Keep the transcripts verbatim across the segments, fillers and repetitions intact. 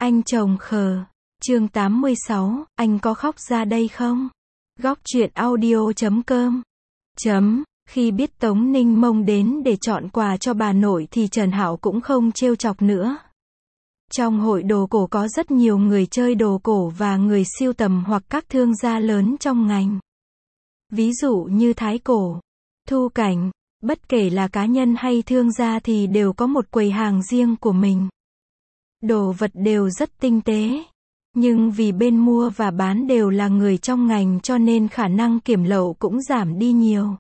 Anh chồng khờ. Chương tám mươi sáu, anh có khóc ra đây không? Góc truyện audio chấm com. Chấm, khi biết Tống Ninh Mông đến để chọn quà cho bà nội thì Trần Hạo cũng không trêu chọc nữa. Trong hội đồ cổ có rất nhiều người chơi đồ cổ và người sưu tầm hoặc các thương gia lớn trong ngành. Ví dụ như Thái Cổ, Thu Cảnh, bất kể là cá nhân hay thương gia thì đều có một quầy hàng riêng của mình. Đồ vật đều rất tinh tế. Nhưng vì bên mua và bán đều là người trong ngành cho nên khả năng kiểm lậu cũng giảm đi nhiều.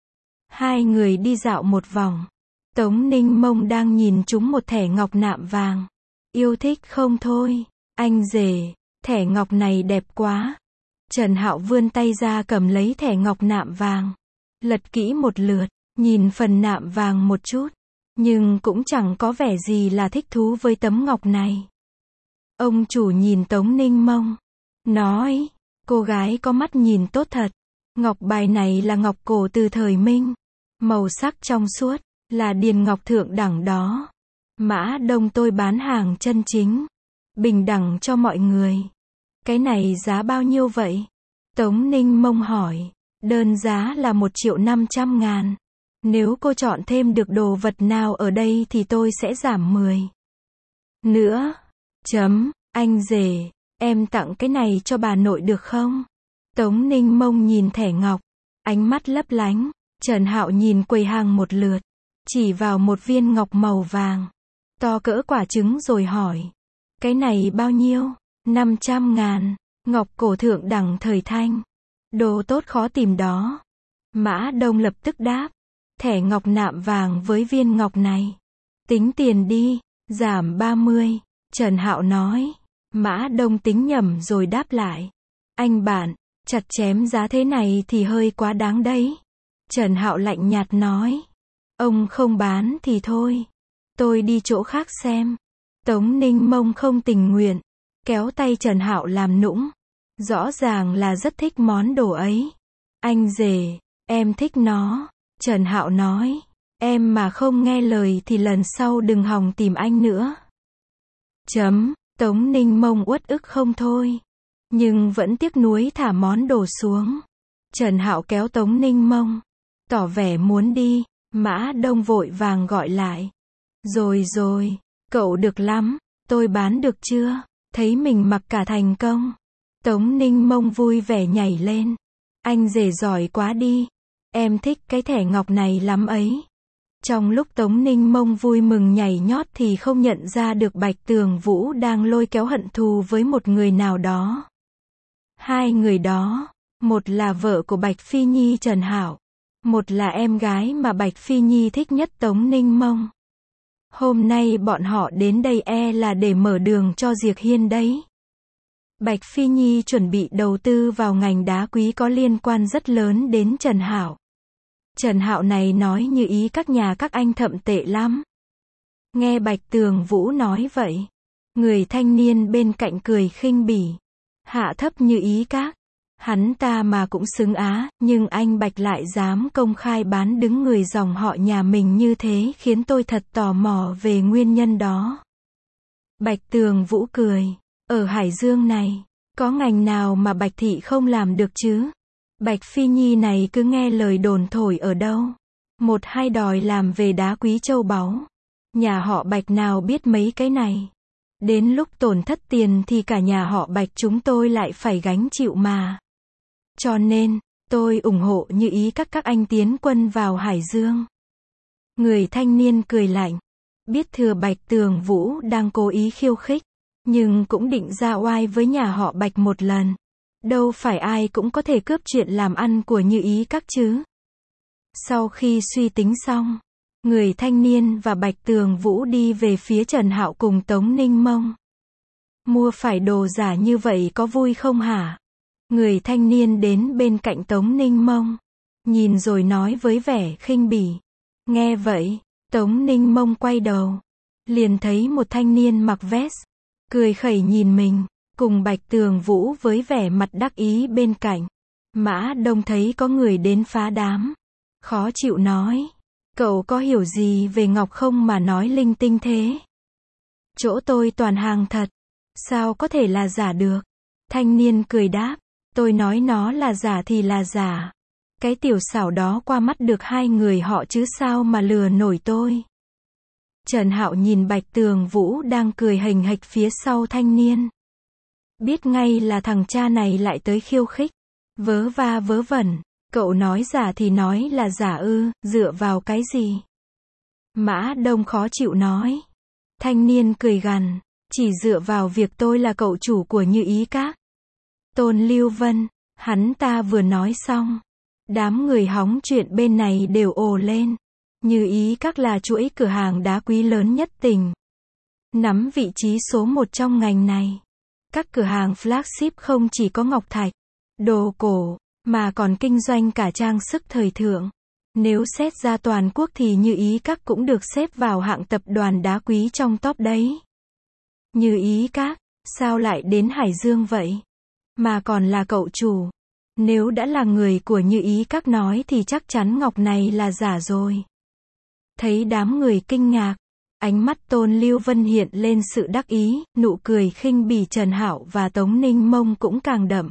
Hai người đi dạo một vòng. Tống Ninh Mông đang nhìn trúng một thẻ ngọc nạm vàng. Yêu thích không thôi. Anh rể, thẻ ngọc này đẹp quá. Trần Hạo vươn tay ra cầm lấy thẻ ngọc nạm vàng. Lật kỹ một lượt, nhìn phần nạm vàng một chút. Nhưng cũng chẳng có vẻ gì là thích thú với tấm ngọc này. Ông chủ nhìn Tống Ninh Mông. Nói, cô gái có mắt nhìn tốt thật. Ngọc bài này là ngọc cổ từ thời Minh. Màu sắc trong suốt, là điền ngọc thượng đẳng đó. Mã Đông tôi bán hàng chân chính. Bình đẳng cho mọi người. Cái này giá bao nhiêu vậy? Tống Ninh Mông hỏi. Đơn giá là một triệu năm trăm ngàn. Nếu cô chọn thêm được đồ vật nào ở đây thì tôi sẽ giảm mười. Nữa. Chấm, anh rể, em tặng cái này cho bà nội được không? Tống Ninh Mông nhìn thẻ ngọc, ánh mắt lấp lánh. Trần Hạo nhìn quầy hàng một lượt, chỉ vào một viên ngọc màu vàng, to cỡ quả trứng rồi hỏi. Cái này bao nhiêu? năm trăm ngàn, ngọc cổ thượng đẳng thời Thanh. Đồ tốt khó tìm đó. Mã Đông lập tức đáp. Thẻ ngọc nạm vàng với viên ngọc này. Tính tiền đi, giảm ba mươi. Trần Hạo nói. Mã Đông tính nhầm rồi đáp lại. Anh bạn, chặt chém giá thế này thì hơi quá đáng đấy. Trần Hạo lạnh nhạt nói. Ông không bán thì thôi. Tôi đi chỗ khác xem. Tống Ninh Mông không tình nguyện. Kéo tay Trần Hạo làm nũng. Rõ ràng là rất thích món đồ ấy. Anh rể, em thích nó. Trần Hạo nói. Em mà không nghe lời thì lần sau đừng hòng tìm anh nữa. Chấm, Tống Ninh Mông uất ức không thôi. Nhưng vẫn tiếc nuối thả món đồ xuống. Trần Hạo kéo Tống Ninh Mông. Tỏ vẻ muốn đi. Mã Đông vội vàng gọi lại. Rồi rồi, cậu được lắm. Tôi bán được chưa? Thấy mình mặc cả thành công. Tống Ninh Mông vui vẻ nhảy lên. Anh rể giỏi quá đi. Em thích cái thẻ ngọc này lắm ấy. Trong lúc Tống Ninh Mông vui mừng nhảy nhót thì không nhận ra được Bạch Tường Vũ đang lôi kéo hận thù với một người nào đó. Hai người đó, một là vợ của Bạch Phi Nhi Trần Hạo, một là em gái mà Bạch Phi Nhi thích nhất Tống Ninh Mông. Hôm nay bọn họ đến đây e là để mở đường cho Diệc Hiên đấy. Bạch Phi Nhi chuẩn bị đầu tư vào ngành đá quý có liên quan rất lớn đến Trần Hạo. Trần Hạo này nói như ý các nhà các anh thậm tệ lắm. Nghe Bạch Tường Vũ nói vậy, người thanh niên bên cạnh cười khinh bỉ. Hạ thấp như ý các. Hắn ta mà cũng xứng á, nhưng anh Bạch lại dám công khai bán đứng người dòng họ nhà mình như thế khiến tôi thật tò mò về nguyên nhân đó. Bạch Tường Vũ cười. Ở Hải Dương này, có ngành nào mà Bạch Thị không làm được chứ? Bạch Phi Nhi này cứ nghe lời đồn thổi ở đâu. Một hai đòi làm về đá quý châu báu. Nhà họ Bạch nào biết mấy cái này. Đến lúc tổn thất tiền thì cả nhà họ Bạch chúng tôi lại phải gánh chịu mà. Cho nên, tôi ủng hộ như ý các các anh tiến quân vào Hải Dương. Người thanh niên cười lạnh. Biết thừa Bạch Tường Vũ đang cố ý khiêu khích. Nhưng cũng định ra oai với nhà họ Bạch một lần. Đâu phải ai cũng có thể cướp chuyện làm ăn của như ý các chứ. Sau khi suy tính xong, người thanh niên và Bạch Tường Vũ đi về phía Trần Hạo cùng Tống Ninh Mông. Mua phải đồ giả như vậy có vui không hả? Người thanh niên đến bên cạnh Tống Ninh Mông. Nhìn rồi nói với vẻ khinh bỉ. Nghe vậy, Tống Ninh Mông quay đầu. Liền thấy một thanh niên mặc vest. Cười khẩy nhìn mình. Cùng Bạch Tường Vũ với vẻ mặt đắc ý bên cạnh. Mã Đông thấy có người đến phá đám. Khó chịu nói. Cậu có hiểu gì về ngọc không mà nói linh tinh thế? Chỗ tôi toàn hàng thật. Sao có thể là giả được? Thanh niên cười đáp, tôi nói nó là giả thì là giả. Cái tiểu xảo đó qua mắt được hai người họ chứ sao mà lừa nổi tôi. Trần Hạo nhìn Bạch Tường Vũ đang cười hềnh hệch phía sau thanh niên. Biết ngay là thằng cha này lại tới khiêu khích. Vớ va vớ vẩn, cậu nói giả thì nói là giả ư, dựa vào cái gì? Mã Đông khó chịu nói. Thanh niên cười gằn, chỉ dựa vào việc tôi là cậu chủ của Như Ý Các. Tôn Lưu Vân, hắn ta vừa nói xong. Đám người hóng chuyện bên này đều ồ lên. Như Ý Các là chuỗi cửa hàng đá quý lớn nhất tỉnh. Nắm vị trí số một trong ngành này. Các cửa hàng flagship không chỉ có ngọc thạch, đồ cổ, mà còn kinh doanh cả trang sức thời thượng. Nếu xét ra toàn quốc thì Như Ý Các cũng được xếp vào hạng tập đoàn đá quý trong top đấy. Như Ý Các, sao lại đến Hải Dương vậy? Mà còn là cậu chủ. Nếu đã là người của Như Ý Các nói thì chắc chắn ngọc này là giả rồi. Thấy đám người kinh ngạc, ánh mắt Tôn Lưu Vân hiện lên sự đắc ý, nụ cười khinh bỉ Trần Hạo và Tống Ninh Mông cũng càng đậm.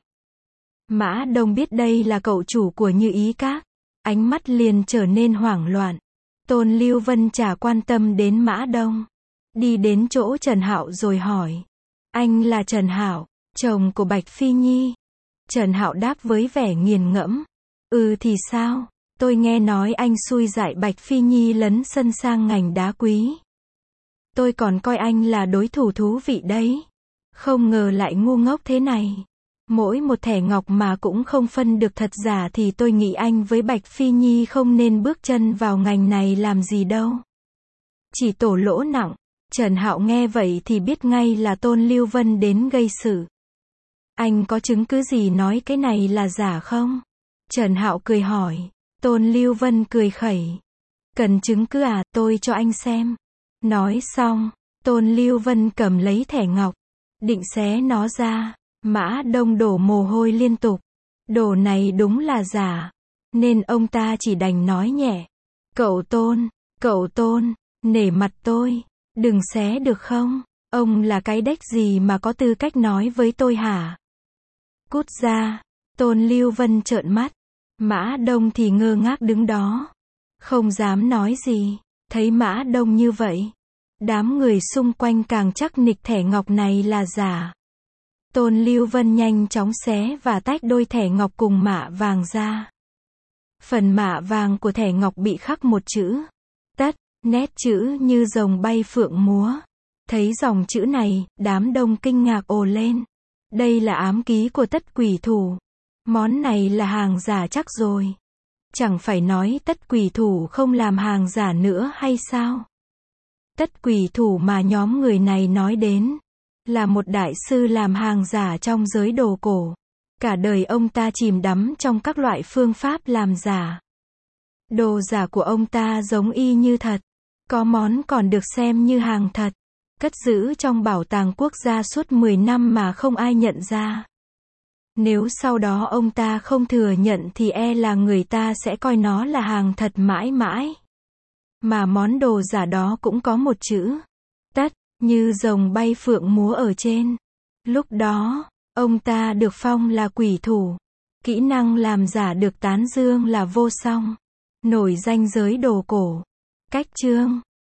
Mã Đông biết đây là cậu chủ của Như Ý Các, ánh mắt liền trở nên hoảng loạn. Tôn Lưu Vân chả quan tâm đến Mã Đông, đi đến chỗ Trần Hạo rồi hỏi, anh là Trần Hạo, chồng của Bạch Phi Nhi? Trần Hạo đáp với vẻ nghiền ngẫm, ừ thì sao, tôi nghe nói anh xui dại Bạch Phi Nhi lấn sân sang ngành đá quý. Tôi còn coi anh là đối thủ thú vị đấy. Không ngờ lại ngu ngốc thế này. Mỗi một thẻ ngọc mà cũng không phân được thật giả thì tôi nghĩ anh với Bạch Phi Nhi không nên bước chân vào ngành này làm gì đâu. Chỉ tổ lỗ nặng. Trần Hạo nghe vậy thì biết ngay là Tôn Lưu Vân đến gây sự. Anh có chứng cứ gì nói cái này là giả không? Trần Hạo cười hỏi. Tôn Lưu Vân cười khẩy. Cần chứng cứ à, tôi cho anh xem. Nói xong, Tôn Lưu Vân cầm lấy thẻ ngọc, định xé nó ra. Mã Đông đổ mồ hôi liên tục. Đồ này đúng là giả. Nên ông ta chỉ đành nói nhẹ. Cậu Tôn, cậu Tôn, nể mặt tôi, đừng xé được không? Ông là cái đếch gì mà có tư cách nói với tôi hả? Cút ra. Tôn Lưu Vân trợn mắt. Mã Đông thì ngơ ngác đứng đó. Không dám nói gì. Thấy Mã Đông như vậy, đám người xung quanh càng chắc nịch thẻ ngọc này là giả. Tôn Lưu Vân nhanh chóng xé và tách đôi thẻ ngọc cùng mạ vàng ra. Phần mạ vàng của thẻ ngọc bị khắc một chữ tất, nét chữ như rồng bay phượng múa. Thấy dòng chữ này, đám đông kinh ngạc ồ lên. Đây là ám ký của Tất Quỷ Thủ. Món này là hàng giả chắc rồi. Chẳng phải nói Tất Quỷ Thủ không làm hàng giả nữa hay sao? Tất Quỷ Thủ mà nhóm người này nói đến là một đại sư làm hàng giả trong giới đồ cổ. Cả đời ông ta chìm đắm trong các loại phương pháp làm giả. Đồ giả của ông ta giống y như thật. Có món còn được xem như hàng thật. Cất giữ trong bảo tàng quốc gia suốt mười năm mà không ai nhận ra. Nếu sau đó ông ta không thừa nhận thì e là người ta sẽ coi nó là hàng thật mãi mãi. Mà món đồ giả đó cũng có một chữ tất, như rồng bay phượng múa ở trên. Lúc đó, ông ta được phong là quỷ thủ. Kỹ năng làm giả được tán dương là vô song. Nổi danh giới đồ cổ. Cách chương